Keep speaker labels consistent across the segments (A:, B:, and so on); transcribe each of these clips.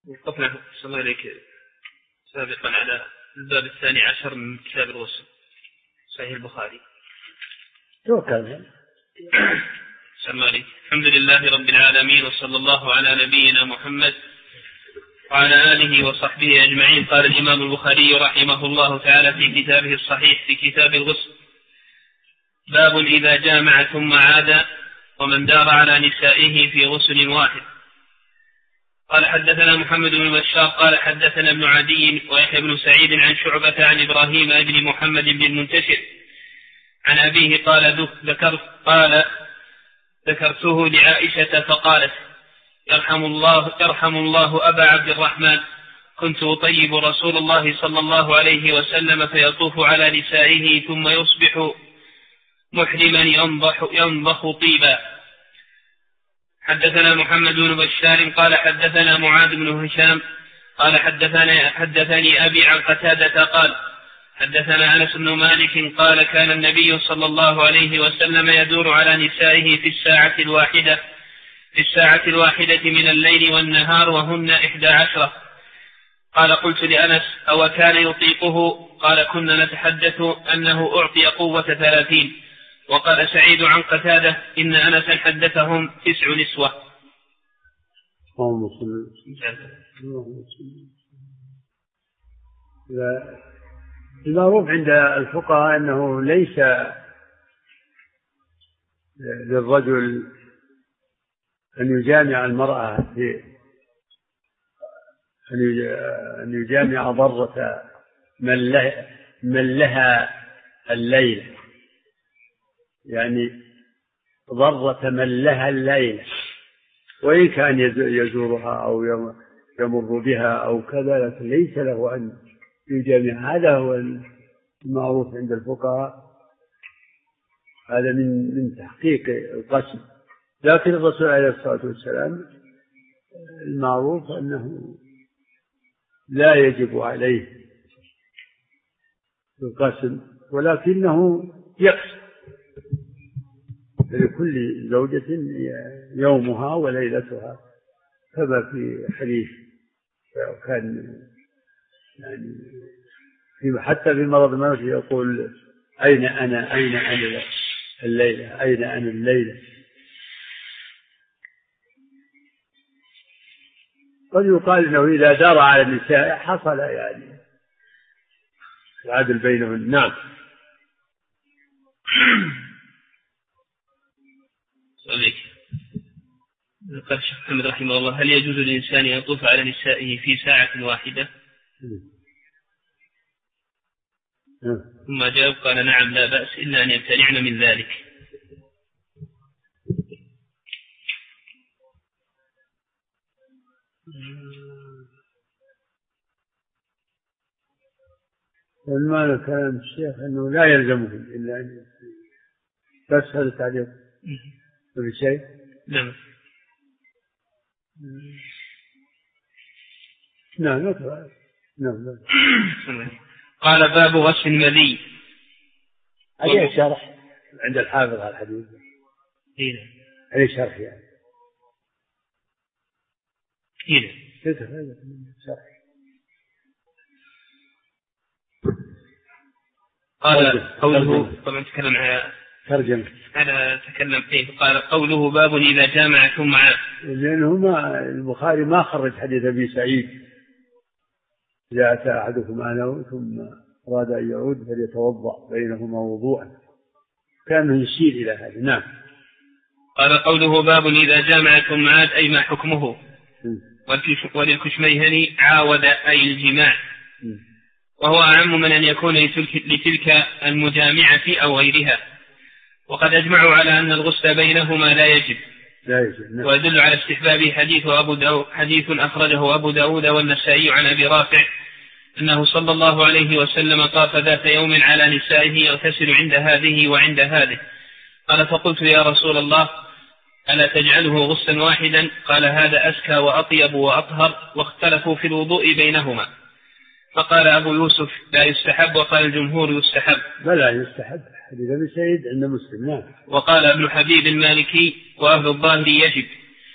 A: وقفنا صلى الله عليك سابقا على الباب 12 من كتاب الغسل صحيح البخاري.
B: توكل.
A: سمالي. الحمد لله رب العالمين وصلى الله على نبينا محمد وعلى آله وصحبه أجمعين. قال الإمام البخاري رحمه الله تعالى في كتابه الصحيح في كتاب الغسل: باب إذا جامع ثم عاد ومن دار على نسائه في غسل واحد. قال حدثنا محمد بن بشار قال حدثنا ابن عدي ويحيى بن سعيد عن شعبة عن إبراهيم بن محمد بن المنتشر عن أبيه قال ذكرته لعائشة فقالت: يرحم الله أبا عبد الرحمن، كنت أطيب رسول الله صلى الله عليه وسلم فيطوف على نسائه ثم يصبح محرما ينضخ طيبا. حدثنا محمد بن بشار قال حدثنا معاذ بن هشام قال حدثني أبي عن قتادة قال حدثنا أنس بن مالك قال كان النبي صلى الله عليه وسلم يدور على نسائه في الساعة الواحدة من الليل والنهار وهن 11. قال قلت لأنس: أو كان يطيقه؟ قال: كنا نتحدث أنه أعطي قوة 30. وقال سعيد عن قتادة: إن أنسا حدثهم 9 نسوة.
B: المعروف عند الفقهاء أنه ليس للرجل أن يجامع المرأة أن يجامع ضرة من لها الليل، يعني ضرة من لها الليل، وإن كان يزورها أو يمر بها أو كذا، لكن ليس له أن يجامع. هذا هو المعروف عند الفقهاء، هذا من تحقيق القسم. لكن الرسول عليه الصلاة والسلام المعروف أنه لا يجب عليه القسم، ولكنه يقسم لكل زوجة يومها وليلتها، كما في حديث كان يعني حتى في مرض الموت يقول: أين أنا الليلة، أين أنا الليلة. قد يقال إنه إذا دار على النساء حصل يعني العدل بينهم. نعم.
A: قال الشيخ محمد رحمه الله: هل يجوز للإنسان أن يطوف على نسائه في ساعة واحدة؟ ثم جاء قال: نعم لا بأس إلا أن يمتنعن من ذلك.
B: والمعنى كلام الشيخ أنه لا يلزمه إلا أن بس هذا التعليق بشيء.
A: نعم.
B: نعم.
A: قال: باب غسل المذي.
B: هذه شرح عند الحافظ على الحديث. هذه شرح يعني. شرح.
A: قال قوله طبعا تكلم على
B: ترجمة.
A: أنا تكلم فيه. قال: قوله باب إذا جامع ثم عاد.
B: لأنهما البخاري ما خرج حديث أبي سعيد: إذا أتى أحدكم معه ثم أراد أن يعود فليتوضأ بينهما وضوءا، كان يشير إلى هذا. نعم.
A: قال: قوله باب إذا جامع ثم عاد أي ما حكمه. وللكشميهني عاود أي الجماع، وهو أعم من أن يكون لتلك المجامعة أو غيرها. وقد أجمعوا على أن الغسل بينهما لا يجب.
B: نعم.
A: ويدل على استحبابه حديث أخرجه أبو داود والنسائي عن أبي رافع أنه صلى الله عليه وسلم طاف ذات يوم على نسائه يغتسل عند هذه وعند هذه. قال: فقلت: يا رسول الله، ألا تجعله غسلا واحدا؟ قال: هذا أزكى وأطيب وأطهر. واختلفوا في الوضوء بينهما، فقال أبو يوسف: لا يستحب. وقال الجمهور: يستحب.
B: بلى يستحب، حديث أبي سعيد عند مسلم. نعم.
A: وقال ابن حبيب المالكي وأهل الظاهر: يجب.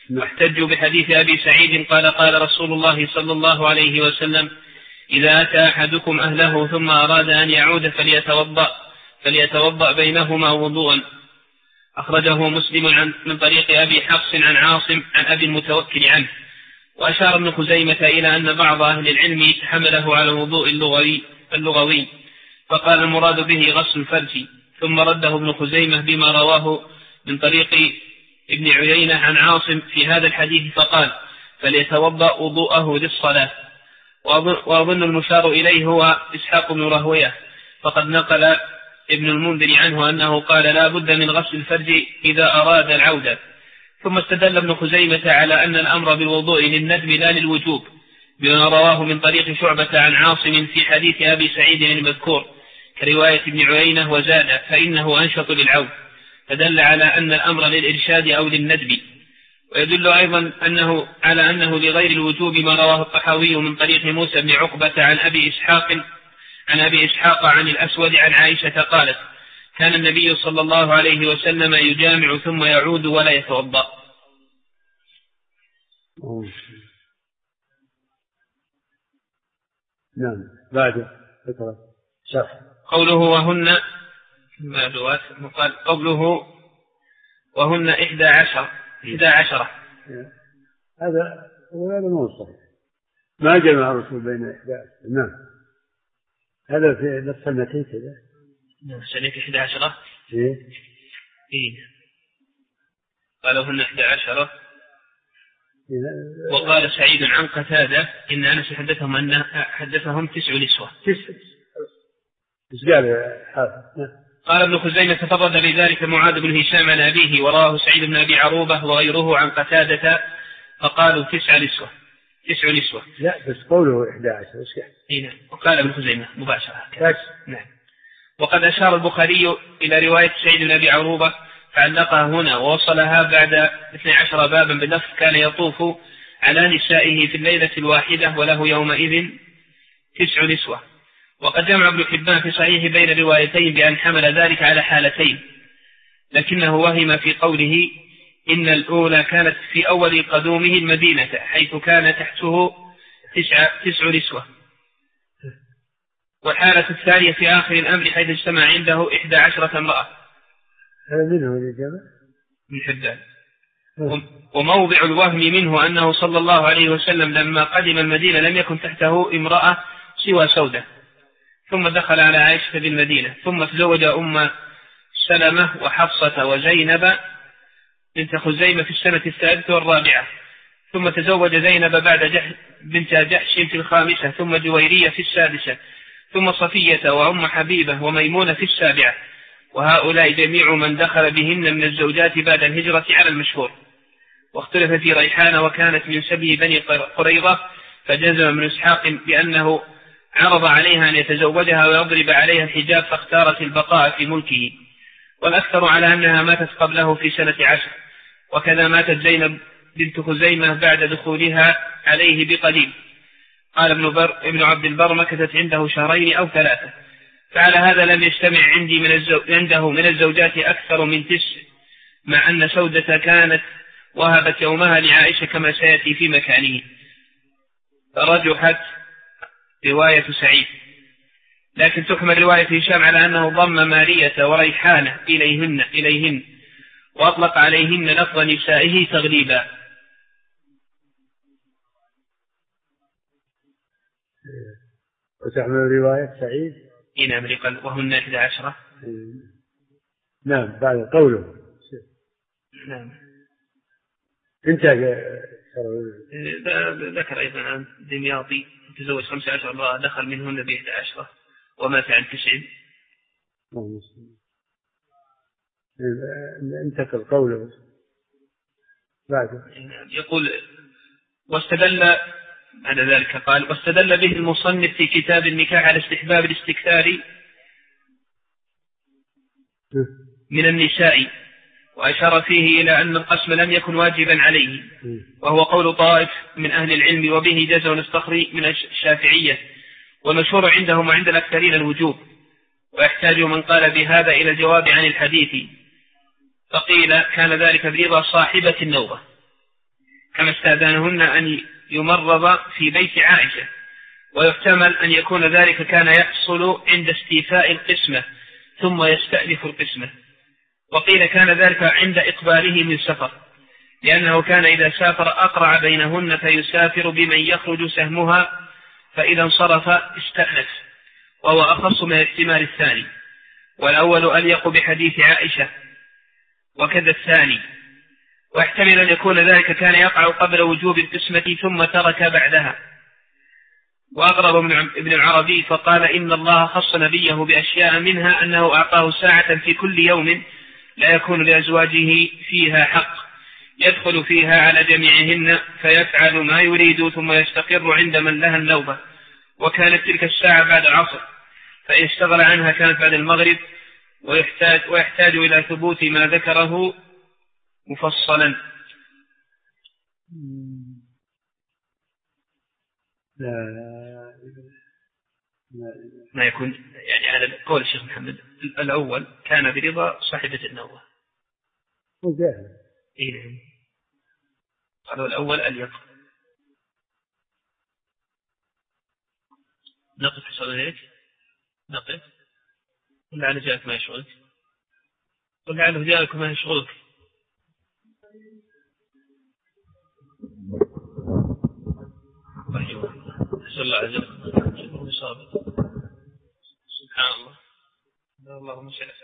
A: واحتجوا بحديث أبي سعيد قال قال رسول الله صلى الله عليه وسلم إذا أتى أحدكم أهله ثم أراد أن يعود فليتوضأ بينهما وضوءا. أخرجه مسلم من طريق أبي حفص عن عاصم عن أبي المتوكل عنه. وأشار ابن خزيمة إلى أن بعض أهل العلم حمله على الوضوء اللغوي فقال المراد به غسل الفرج، ثم رده ابن خزيمة بما رواه من طريق ابن عيينة عن عاصم في هذا الحديث فقال فليتوضأ وضوءه للصلاة. وأظن المشار إليه هو إسحاق بن راهويه، فقد نقل ابن المنذر عنه أنه قال لا بد من غسل الفرج إذا أراد العودة. ثم استدل ابن خزيمة على أن الأمر بالوضوء للندب لا للوجوب بما رواه من طريق شعبة عن عاصم في حديث أبي سعيد المذكور كرواية ابن عيينة وزاد فإنه أنشط للعود، فدل على أن الأمر للإرشاد أو للندب. ويدل أيضا على أنه لغير الوجوب ما رواه الطحاوي من طريق موسى بن عقبة عن أبي إسحاق عن الأسود عن عائشة قالت كان النبي صلى الله عليه وسلم يجامع ثم يعود ولا يتوضأ.
B: نعم. بعد شرح
A: قوله وهن قوله وهن 11
B: هذا مو صحيح، ما جمع الرسول بين 11. نعم هذا في نفس المتن كذا.
A: سنة 11
B: إيه
A: قالوا هن 11. وقال سعيد عن قتادة إن أنس حدثهم 9 نسوة. قال ابن خزيمة تفرد بذلك معاذ بن هشام عن أبيه، وراه سعيد بن أبي عروبة وغيره عن قتادة فقالوا 9 نسوة.
B: لا بس قوله 11.
A: وقال ابن خزيمة مباشرة. نعم. وقد أشار البخاري إلى رواية سعيد بن أبي عروبة فعلقها هنا ووصلها بعد 12 بابا باللفظ كان يطوف على نسائه في الليلة الواحدة وله يومئذ 9 نسوة. وقد جمع ابن حبان في صحيح بين الروايتين بأن حمل ذلك على حالتين، لكنه وهم في قوله إن الأولى كانت في أول قدومه المدينة حيث كان تحته 9 نسوة، والحالة الثانية في آخر الأمر حيث اجتمع عنده 11 امرأة.
B: هذا منه الإجابة
A: من حبان. وموضع الوهم منه أنه صلى الله عليه وسلم لما قدم المدينة لم يكن تحته امرأة سوى سودة، ثم دخل على عائشة بالمدينة، ثم تزوج أم سلمة وحفصة وزينب بنت خزيمة في السنة 3 والرابعة، ثم تزوج زينب بعد بنت جحش في 5، ثم جويرية في 6، ثم صفية وأم حبيبة وميمونة في 7، وهؤلاء جميع من دخل بهن من الزوجات بعد الهجرة على المشهور. واختلف في ريحانة وكانت من سبي بني قريظة، فجزم ابن إسحاق بأنه عرض عليها أن يتزوجها ويضرب عليها الحجاب فاختارت البقاء في ملكه، والأكثر على أنها ماتت قبله في سنة 10، وكذا ماتت زينب بنت خزيمة بعد دخولها عليه بقليل. قال ابن عبد البر مكثت عنده 2 أو 3. فعلى هذا لم يجتمع عنده من الزوجات أكثر من 9، مع أن سودة كانت وهبت يومها لعائشة كما سيأتي في مكانه، فرجحت رواية سعيد. لكن تحمل رواية هشام على أنه ضم مارية وريحانة إليهن وأطلق عليهن لفظ نسائه تغليبا.
B: وتحمل رواية سعيد
A: نعم وهن 11.
B: نعم بعد قوله
A: نعم
B: انتهى.
A: ذكر أيضا عن دمياطي تزوج 15 امرأة دخل منهن ب11 ومات عن 9.
B: انتقل قوله بعده.
A: يقول واستدل بعد ذلك قال واستدل به المصنف في كتاب النكاح على استحباب الاستكثار من النساء، وأشار فيه إلى أن القسم لم يكن واجبا عليه، وهو قول طائف من أهل العلم، وبه جزم الصخري من الشافعية، والمشهور عندهم وعند الأكثرين الوجوب، ويحتاج من قال بهذا إلى الجواب عن الحديث، فقيل كان ذلك برضا صاحبة النوبة، كما استأذنهن أن يمرض في بيت عائشة، ويحتمل أن يكون ذلك كان يحصل عند استيفاء القسمة ثم يستأنف القسمة. وقيل كان ذلك عند إقباله من سفر، لأنه كان إذا سافر أقرع بينهن فيسافر بمن يخرج سهمها، فإذا انصرف استأنف، وهو أخص من الاحتمال الثاني، والأول أليق بحديث عائشة وكذا الثاني. ويحتمل أن يكون ذلك كان يقع قبل وجوب القسمة ثم ترك بعدها. وأغرب ابن العربي فقال إن الله خص نبيه بأشياء، منها أنه أعطاه ساعة في كل يوم لا يكون لأزواجه فيها حق يدخل فيها على جميعهن فيفعل ما يريد ثم يستقر عند من لها النوبة، وكانت تلك الساعة بعد العصر، فإن اشتغل عنها كانت بعد المغرب، ويحتاج إلى ثبوت ما ذكره مفصلا. ما يكون يعني على قول الشيخ محمد الأول كان برضا صاحبة النوبة. إيه قالوا الأول أليق. نقف حسب ذلك، نقف ولعل جاءك ما يشغلك، ولعله جاءك ما يشغلك. نسأل الله عز وجل سبحان الله اللهم صل